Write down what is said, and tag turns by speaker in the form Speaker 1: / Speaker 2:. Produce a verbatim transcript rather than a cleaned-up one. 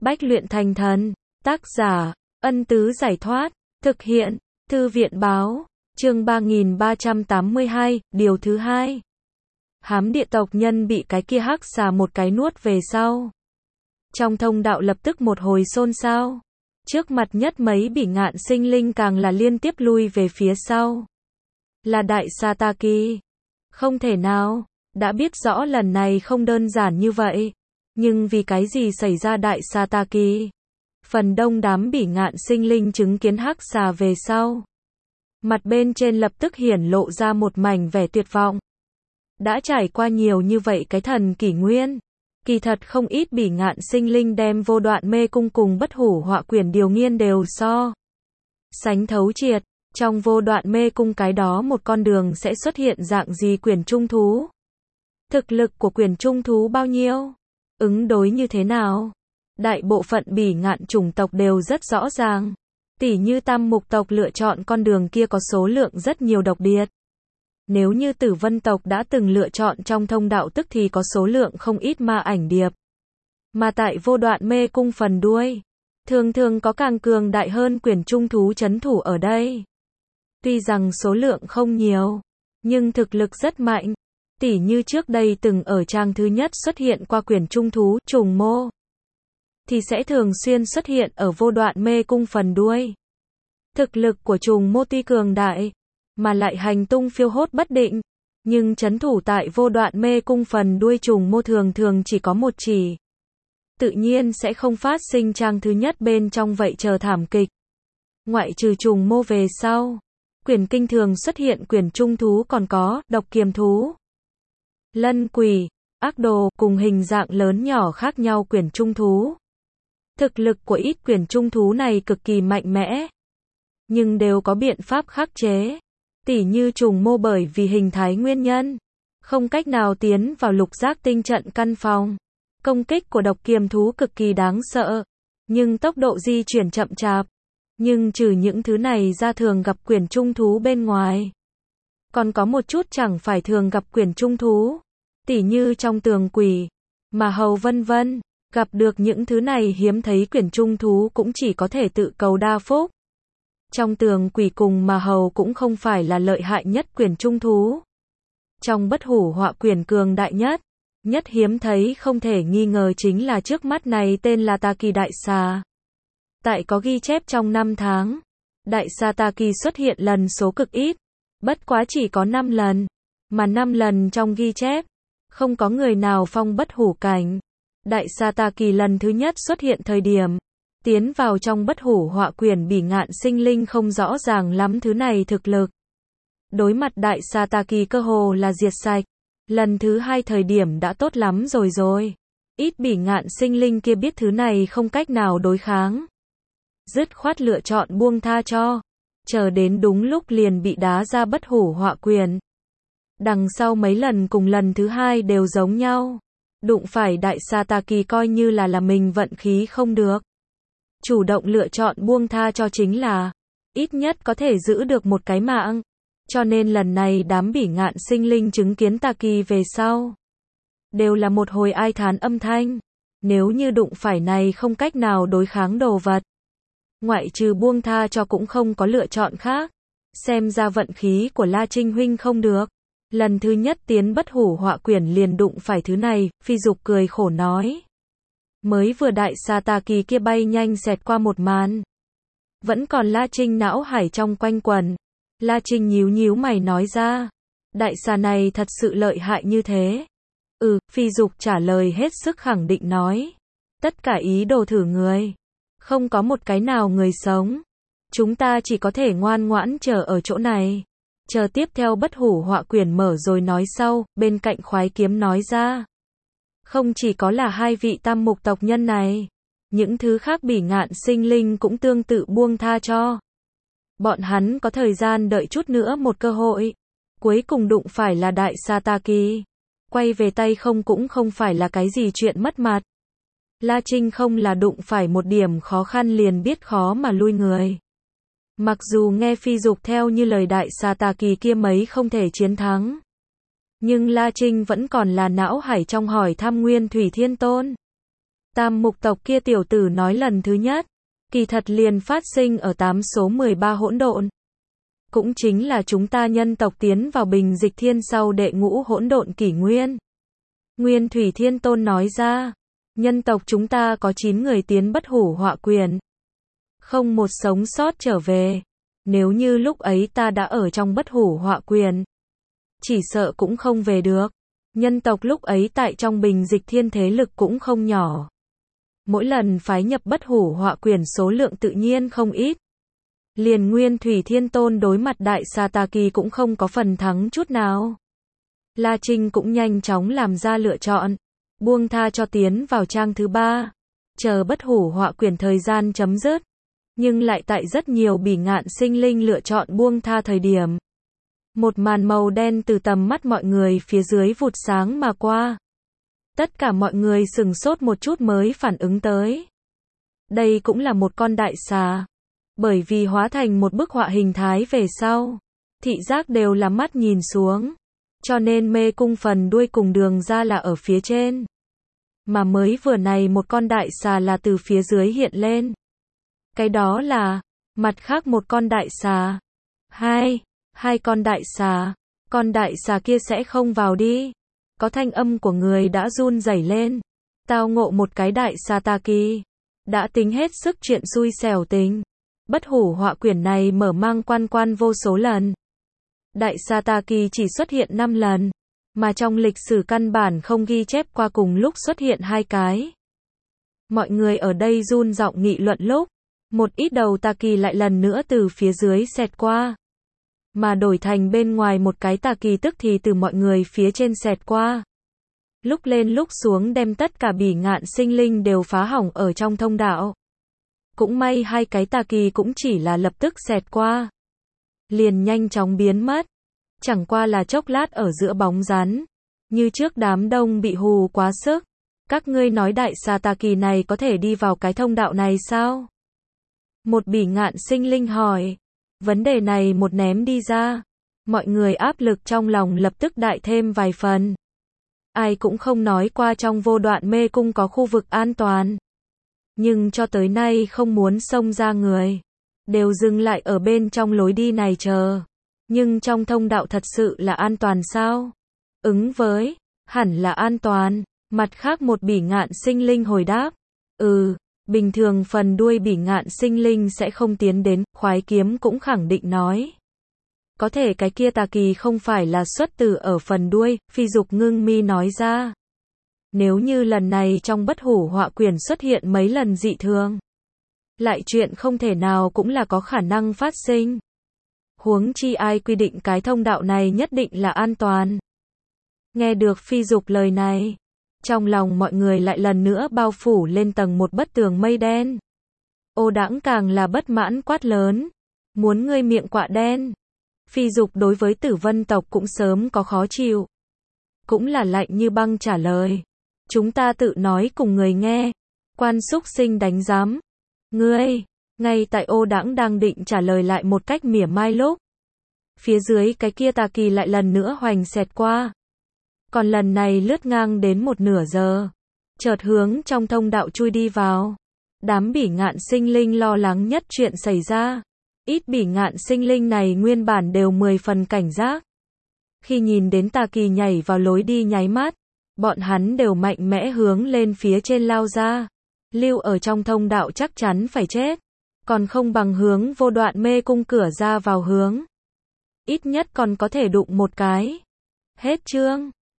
Speaker 1: Bách luyện thành thần. Tác giả, Ân Tứ Giải Thoát. Thực hiện, Thư viện Báo. Chương ba nghìn ba trăm tám mươi hai, điều thứ hai. Hám địa tộc nhân bị cái kia hắc xà một cái nuốt về sau. Trong thông đạo lập tức một hồi xôn xao. Trước mặt nhất mấy bỉ ngạn sinh linh càng là liên tiếp lui về phía sau. Là Đại Sataki. Không thể nào, đã biết rõ lần này không đơn giản như vậy. Nhưng vì cái gì xảy ra Đại Sataki? Phần đông đám bỉ ngạn sinh linh chứng kiến hắc xà về sau. Mặt bên trên lập tức hiển lộ ra một mảnh vẻ tuyệt vọng. Đã trải qua nhiều như vậy cái thần kỷ nguyên. Kỳ thật không ít bỉ ngạn sinh linh đem vô đoạn mê cung cùng bất hủ họa quyển điều nghiên đều so sánh thấu triệt. Trong vô đoạn mê cung cái đó một con đường sẽ xuất hiện dạng gì quyển trung thú? Thực lực của quyển trung thú bao nhiêu? Ứng đối như thế nào? Đại bộ phận bỉ ngạn chủng tộc đều rất rõ ràng. Tỉ như tam mục tộc lựa chọn con đường kia có số lượng rất nhiều độc điệt. Nếu như tử vân tộc đã từng lựa chọn trong thông đạo tức thì có số lượng không ít ma ảnh điệp. Mà tại vô đoạn mê cung phần đuôi, thường thường có càng cường đại hơn quyển trung thú chấn thủ ở đây. Tuy rằng số lượng không nhiều, nhưng thực lực rất mạnh. Tỉ như trước đây từng ở trang thứ nhất xuất hiện qua quyển trung thú trùng mô, thì sẽ thường xuyên xuất hiện ở vô đoạn mê cung phần đuôi. Thực lực của trùng mô tuy cường đại, mà lại hành tung phiêu hốt bất định, nhưng chấn thủ tại vô đoạn mê cung phần đuôi trùng mô thường thường chỉ có một chỉ. Tự nhiên sẽ không phát sinh trang thứ nhất bên trong vậy chờ thảm kịch. Ngoại trừ trùng mô về sau, quyển kinh thường xuất hiện quyển trung thú còn có độc kiềm thú, lân quỷ, ác đồ cùng hình dạng lớn nhỏ khác nhau quyển trung thú. Thực lực của ít quyển trung thú này cực kỳ mạnh mẽ, nhưng đều có biện pháp khắc chế. Tỉ như trùng mô bởi vì hình thái nguyên nhân, không cách nào tiến vào lục giác tinh trận căn phòng. Công kích của độc kiềm thú cực kỳ đáng sợ, nhưng tốc độ di chuyển chậm chạp. Nhưng trừ những thứ này ra thường gặp quyển trung thú bên ngoài, còn có một chút chẳng phải thường gặp quyển trung thú. Tỉ như trong tường quỷ, mà hầu vân vân. Gặp được những thứ này hiếm thấy quyển trung thú cũng chỉ có thể tự cầu đa phúc. Trong tường quỷ cùng mà hầu cũng không phải là lợi hại nhất quyển trung thú. Trong bất hủ họa quyển cường đại nhất, nhất hiếm thấy không thể nghi ngờ chính là trước mắt này tên là Taki Đại Xà. Tại có ghi chép trong năm tháng, Đại Xà Taki xuất hiện lần số cực ít, bất quá chỉ có năm lần, mà năm lần trong ghi chép, không có người nào phong bất hủ cảnh. Đại Sataki lần thứ nhất xuất hiện thời điểm tiến vào trong bất hủ họa quyển bỉ ngạn sinh linh không rõ ràng lắm thứ này thực lực. Đối mặt Đại Sataki cơ hồ là diệt sạch. Lần thứ hai thời điểm đã tốt lắm rồi rồi. Ít bỉ ngạn sinh linh kia biết thứ này không cách nào đối kháng, dứt khoát lựa chọn buông tha cho. Chờ đến đúng lúc liền bị đá ra bất hủ họa quyển. Đằng sau mấy lần cùng lần thứ hai đều giống nhau. Đụng phải Đại Sataki coi như là là mình vận khí không được. Chủ động lựa chọn buông tha cho chính là ít nhất có thể giữ được một cái mạng. Cho nên lần này đám bỉ ngạn sinh linh chứng kiến Taki về sau, đều là một hồi ai thán âm thanh. Nếu như đụng phải này không cách nào đối kháng đồ vật, ngoại trừ buông tha cho cũng không có lựa chọn khác. Xem ra vận khí của La Trinh huynh không được. Lần thứ nhất tiến bất hủ họa quyển liền đụng phải thứ này, Phi Dục cười khổ nói. Mới vừa Đại Sataki kia bay nhanh xẹt qua một màn, vẫn còn La Trinh não hải trong quanh quẩn. La Trinh nhíu nhíu mày nói ra, đại xà này thật sự lợi hại như thế? Ừ, Phi Dục trả lời hết sức khẳng định nói. Tất cả ý đồ thử người, không có một cái nào người sống. Chúng ta chỉ có thể ngoan ngoãn chờ ở chỗ này. Chờ tiếp theo bất hủ họa quyển mở rồi nói sau, bên cạnh khoái kiếm nói ra. Không chỉ có là hai vị tam mục tộc nhân này, những thứ khác bỉ ngạn sinh linh cũng tương tự buông tha cho. Bọn hắn có thời gian đợi chút nữa một cơ hội. Cuối cùng đụng phải là Đại Sataki. Quay về tay không cũng không phải là cái gì chuyện mất mặt. La Trinh không là đụng phải một điểm khó khăn liền biết khó mà lui người. Mặc dù nghe Phi Dục theo như lời Đại Sataki kia mấy không thể chiến thắng, nhưng La Trinh vẫn còn là não hải trong hỏi thăm Nguyên Thủy Thiên Tôn. Tam mục tộc kia tiểu tử nói lần thứ nhất, kỳ thật liền phát sinh ở tám số mười ba hỗn độn. Cũng chính là chúng ta nhân tộc tiến vào bình dịch thiên sau đệ ngũ hỗn độn kỷ nguyên. Nguyên Thủy Thiên Tôn nói ra, nhân tộc chúng ta có chín người tiến bất hủ họa quyền. Không một sống sót trở về. Nếu như lúc ấy ta đã ở trong bất hủ họa quyền, chỉ sợ cũng không về được. Nhân tộc lúc ấy tại trong bình dịch thiên thế lực cũng không nhỏ. Mỗi lần phái nhập bất hủ họa quyền số lượng tự nhiên không ít. Liền Nguyên Thủy Thiên Tôn đối mặt Đại Sa Tà Kỳ cũng không có phần thắng chút nào. La Trinh cũng nhanh chóng làm ra lựa chọn, buông tha cho tiến vào trang thứ ba, chờ bất hủ họa quyền thời gian chấm dứt. Nhưng lại tại rất nhiều bỉ ngạn sinh linh lựa chọn buông tha thời điểm. Một màn màu đen từ tầm mắt mọi người phía dưới vụt sáng mà qua. Tất cả mọi người sừng sốt một chút mới phản ứng tới. Đây cũng là một con đại xà. Bởi vì hóa thành một bức họa hình thái về sau, thị giác đều là mắt nhìn xuống. Cho nên mê cung phần đuôi cùng đường ra là ở phía trên. Mà mới vừa này một con đại xà là từ phía dưới hiện lên. Cái đó là, mặt khác một con đại xà. Hai, hai con đại xà. Con đại xà kia sẽ không vào đi. Có thanh âm của người đã run rẩy lên. Tao ngộ một cái Đại Sa Tà Kỳ. Đã tính hết sức chuyện xui xẻo tính. Bất hủ họa quyển này mở mang quan quan vô số lần. Đại Sa Tà Kỳ chỉ xuất hiện năm lần. Mà trong lịch sử căn bản không ghi chép qua cùng lúc xuất hiện hai cái. Mọi người ở đây run giọng nghị luận lúc. Một ít đầu tà kỳ lại lần nữa từ phía dưới xẹt qua. Mà đổi thành bên ngoài một cái tà kỳ tức thì từ mọi người phía trên xẹt qua. Lúc lên lúc xuống đem tất cả bỉ ngạn sinh linh đều phá hỏng ở trong thông đạo. Cũng may hai cái tà kỳ cũng chỉ là lập tức xẹt qua. Liền nhanh chóng biến mất. Chẳng qua là chốc lát ở giữa bóng rắn. Như trước đám đông bị hù quá sức. Các ngươi nói Đại Sa Tà Kỳ này có thể đi vào cái thông đạo này sao? Một bỉ ngạn sinh linh hỏi. Vấn đề này một ném đi ra. Mọi người áp lực trong lòng lập tức đại thêm vài phần. Ai cũng không nói qua trong vô đoạn mê cung có khu vực an toàn. Nhưng cho tới nay không muốn xông ra người. Đều dừng lại ở bên trong lối đi này chờ. Nhưng trong thông đạo thật sự là an toàn sao? Ứng với, hẳn là an toàn. Mặt khác một bỉ ngạn sinh linh hồi đáp. Ừ. Bình thường phần đuôi bỉ ngạn sinh linh sẽ không tiến đến, khoái kiếm cũng khẳng định nói. Có thể cái kia tà kỳ không phải là xuất từ ở phần đuôi, Phi Dục ngưng mi nói ra. Nếu như lần này trong bất hủ họa quyển xuất hiện mấy lần dị thường, lại chuyện không thể nào cũng là có khả năng phát sinh. Huống chi ai quy định cái thông đạo này nhất định là an toàn. Nghe được Phi Dục lời này. Trong lòng mọi người lại lần nữa bao phủ lên tầng một bất tường mây đen. Ô Đãng càng là bất mãn quát lớn. Muốn ngươi miệng quạ đen. Phi Dục đối với Tử Vân tộc cũng sớm có khó chịu. Cũng là lạnh như băng trả lời. Chúng ta tự nói cùng người nghe. Quan xúc sinh đánh giám. Ngươi, ngay tại Ô Đãng đang định trả lời lại một cách mỉa mai lúc. Phía dưới cái kia tà kỳ lại lần nữa hoành xẹt qua. Còn lần này lướt ngang đến một nửa giờ. Chợt hướng trong thông đạo chui đi vào. Đám bỉ ngạn sinh linh lo lắng nhất chuyện xảy ra. Ít bỉ ngạn sinh linh này nguyên bản đều mười phần cảnh giác. Khi nhìn đến tà kỳ nhảy vào lối đi nháy mắt. Bọn hắn đều mạnh mẽ hướng lên phía trên lao ra. Lưu ở trong thông đạo chắc chắn phải chết. Còn không bằng hướng vô đoạn mê cung cửa ra vào hướng. Ít nhất còn có thể đụng một cái. Hết chương.